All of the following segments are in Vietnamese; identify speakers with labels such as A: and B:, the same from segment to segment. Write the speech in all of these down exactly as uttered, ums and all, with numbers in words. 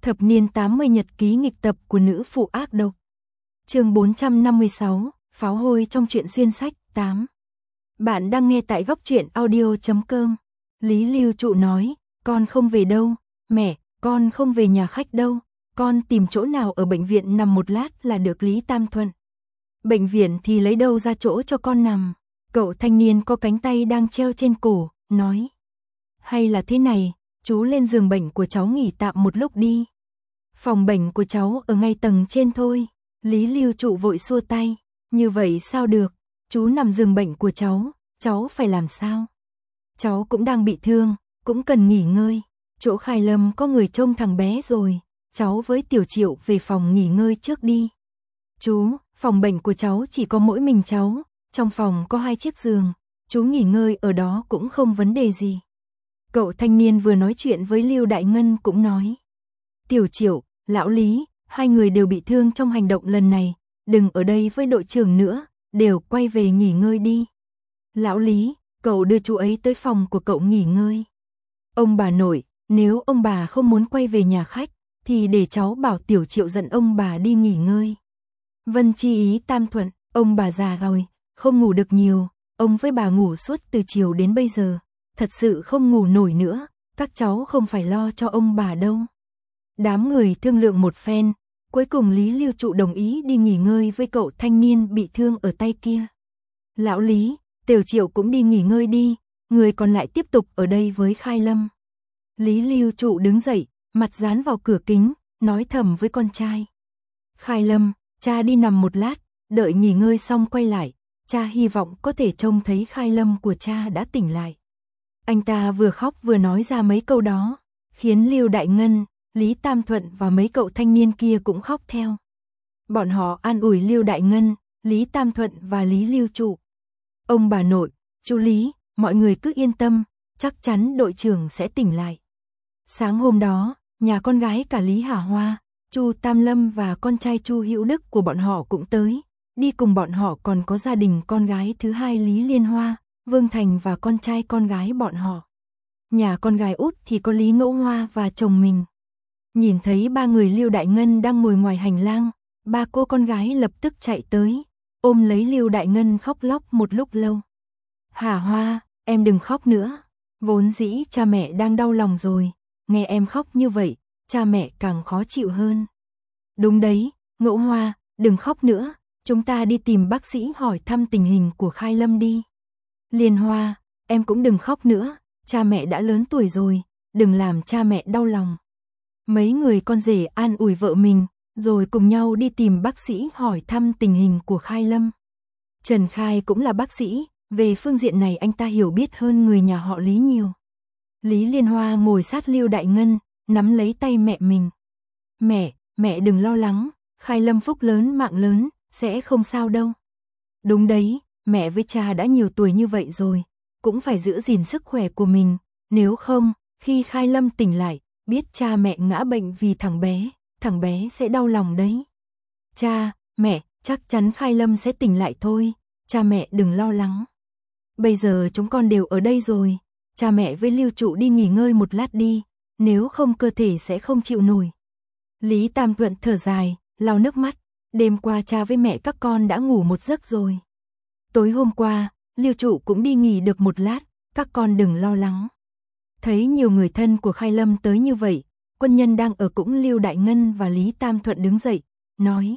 A: Thập niên tám mươi nhật ký nghịch tập của nữ phụ ác độc. Chương bốn trăm năm mươi sáu, pháo hôi trong truyện xuyên sách tám. Bạn đang nghe tại góc truyện audio chấm com. Lý Lưu Trụ nói, con không về đâu, mẹ, con không về nhà khách đâu, con tìm chỗ nào ở bệnh viện nằm một lát là được. Lý Tam Thuận. Bệnh viện thì lấy đâu ra chỗ cho con nằm? Cậu thanh niên có cánh tay đang treo trên cổ, nói. Hay là thế này, chú lên giường bệnh của cháu nghỉ tạm một lúc đi. Phòng bệnh của cháu ở ngay tầng trên thôi. Lý Lưu Trụ vội xua tay. Như vậy sao được, chú nằm giường bệnh của cháu, cháu phải làm sao? Cháu cũng đang bị thương, cũng cần nghỉ ngơi. Chỗ Khai Lâm có người trông thằng bé rồi, cháu với Tiểu Triệu về phòng nghỉ ngơi trước đi. Chú, phòng bệnh của cháu chỉ có mỗi mình cháu, trong phòng có hai chiếc giường, chú nghỉ ngơi ở đó cũng không vấn đề gì. Cậu thanh niên vừa nói chuyện với Lưu Đại Ngân cũng nói. Tiểu Triệu, Lão Lý, hai người đều bị thương trong hành động lần này, đừng ở đây với đội trưởng nữa, đều quay về nghỉ ngơi đi. Lão Lý, cậu đưa chú ấy tới phòng của cậu nghỉ ngơi. Ông bà nội, nếu ông bà không muốn quay về nhà khách, thì để cháu bảo Tiểu Triệu dẫn ông bà đi nghỉ ngơi. Vân chi ý Tam Thuận, ông bà già rồi, không ngủ được nhiều, ông với bà ngủ suốt từ chiều đến bây giờ, thật sự không ngủ nổi nữa, các cháu không phải lo cho ông bà đâu. Đám người thương lượng một phen, cuối cùng Lý Lưu Trụ đồng ý đi nghỉ ngơi với cậu thanh niên bị thương ở tay kia. Lão Lý, Tiểu Triệu cũng đi nghỉ ngơi đi, người còn lại tiếp tục ở đây với Khai Lâm. Lý Lưu Trụ đứng dậy, mặt dán vào cửa kính, nói thầm với con trai. Khai Lâm, cha đi nằm một lát, đợi nghỉ ngơi xong quay lại, cha hy vọng có thể trông thấy Khai Lâm của cha đã tỉnh lại. Anh ta vừa khóc vừa nói ra mấy câu đó, khiến Lưu Đại Ngân, Lý Tam Thuận và mấy cậu thanh niên kia cũng khóc theo. Bọn họ an ủi Lưu Đại Ngân, Lý Tam Thuận và Lý Lưu Trụ. Ông bà nội, chú Lý, mọi người cứ yên tâm, chắc chắn đội trưởng sẽ tỉnh lại. Sáng hôm đó, nhà con gái cả Lý Hà Hoa, Chu Tam Lâm và con trai Chu Hữu Đức của bọn họ cũng tới. Đi cùng bọn họ còn có gia đình con gái thứ hai Lý Liên Hoa, Vương Thành và con trai con gái bọn họ. Nhà con gái út thì có Lý Ngẫu Hoa và chồng mình. Nhìn thấy ba người Lưu Đại Ngân đang ngồi ngoài hành lang, ba cô con gái lập tức chạy tới, ôm lấy Lưu Đại Ngân khóc lóc một lúc lâu. Hà Hoa, em đừng khóc nữa, vốn dĩ cha mẹ đang đau lòng rồi, nghe em khóc như vậy, cha mẹ càng khó chịu hơn. Đúng đấy, Ngẫu Hoa, đừng khóc nữa, chúng ta đi tìm bác sĩ hỏi thăm tình hình của Khai Lâm đi. Liên Hoa, em cũng đừng khóc nữa, cha mẹ đã lớn tuổi rồi, đừng làm cha mẹ đau lòng. Mấy người con rể an ủi vợ mình, rồi cùng nhau đi tìm bác sĩ hỏi thăm tình hình của Khai Lâm. Trần Khai cũng là bác sĩ, về phương diện này anh ta hiểu biết hơn người nhà họ Lý nhiều. Lý Liên Hoa ngồi sát Lưu Đại Ngân, nắm lấy tay mẹ mình. Mẹ, mẹ đừng lo lắng, Khai Lâm phúc lớn mạng lớn, sẽ không sao đâu. Đúng đấy, mẹ với cha đã nhiều tuổi như vậy rồi, cũng phải giữ gìn sức khỏe của mình, nếu không, khi Khai Lâm tỉnh lại, biết cha mẹ ngã bệnh vì thằng bé, thằng bé sẽ đau lòng đấy. Cha, mẹ, chắc chắn Khai Lâm sẽ tỉnh lại thôi, cha mẹ đừng lo lắng. Bây giờ chúng con đều ở đây rồi, cha mẹ với Lưu Trụ đi nghỉ ngơi một lát đi, nếu không cơ thể sẽ không chịu nổi. Lý Tam Thuận thở dài, lau nước mắt, đêm qua cha với mẹ các con đã ngủ một giấc rồi. Tối hôm qua, Lưu Trụ cũng đi nghỉ được một lát, các con đừng lo lắng. Thấy nhiều người thân của Khai Lâm tới như vậy, quân nhân đang ở cũng Lưu Đại Ngân và Lý Tam Thuận đứng dậy, nói.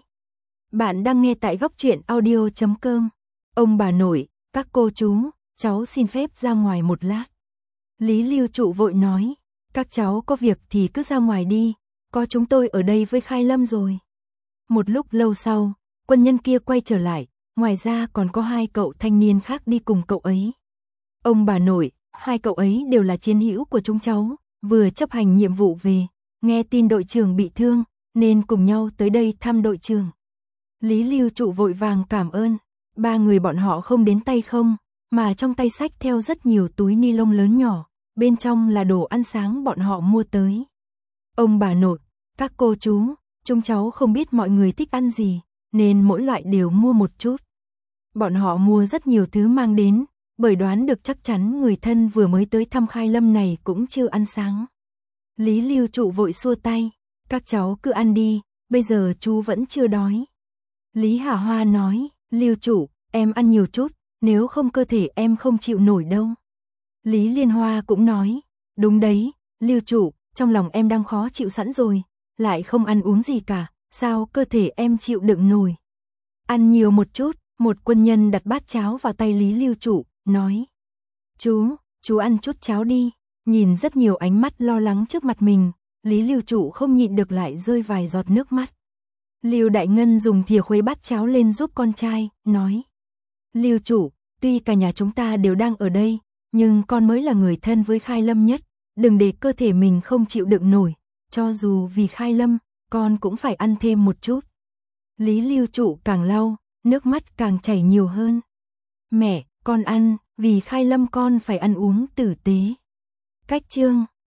A: Bạn đang nghe tại góc truyện audio chấm com. Ông bà nội, các cô chú, cháu xin phép ra ngoài một lát. Lý Lưu Trụ vội nói, các cháu có việc thì cứ ra ngoài đi, có chúng tôi ở đây với Khai Lâm rồi. Một lúc lâu sau, quân nhân kia quay trở lại, ngoài ra còn có hai cậu thanh niên khác đi cùng cậu ấy. Ông bà nội, hai cậu ấy đều là chiến hữu của chúng cháu, vừa chấp hành nhiệm vụ về, nghe tin đội trưởng bị thương, nên cùng nhau tới đây thăm đội trưởng. Lý Lưu Trụ vội vàng cảm ơn, ba người bọn họ không đến tay không, mà trong tay xách theo rất nhiều túi ni lông lớn nhỏ, bên trong là đồ ăn sáng bọn họ mua tới. Ông bà nội, các cô chú, chúng cháu không biết mọi người thích ăn gì, nên mỗi loại đều mua một chút. Bọn họ mua rất nhiều thứ mang đến, bởi đoán được chắc chắn người thân vừa mới tới thăm Khai Lâm này cũng chưa ăn sáng. Lý Lưu Trụ vội xua tay, Các cháu cứ ăn đi, bây giờ chú vẫn chưa đói. Lý Hà Hoa nói, Lưu chủ, em ăn nhiều chút, nếu không cơ thể em không chịu nổi đâu. Lý Liên Hoa cũng nói, đúng đấy, Lưu chủ, trong lòng em đang khó chịu sẵn rồi, lại không ăn uống gì cả, sao cơ thể em chịu đựng nổi. Ăn nhiều một chút, một quân nhân đặt bát cháo vào tay Lý Lưu chủ, nói. Chú, chú ăn chút cháo đi, nhìn rất nhiều ánh mắt lo lắng trước mặt mình, Lý Lưu chủ không nhịn được lại rơi vài giọt nước mắt. Lưu Đại Ngân dùng thìa khuấy bát cháo lên giúp con trai, nói. Lưu chủ, tuy cả nhà chúng ta đều đang ở đây, nhưng con mới là người thân với Khai Lâm nhất, đừng để cơ thể mình không chịu đựng nổi, cho dù vì Khai Lâm, con cũng phải ăn thêm một chút. Lý Lưu chủ càng lau, nước mắt càng chảy nhiều hơn. Mẹ, con ăn, vì Khai Lâm con phải ăn uống tử tế. Cách chương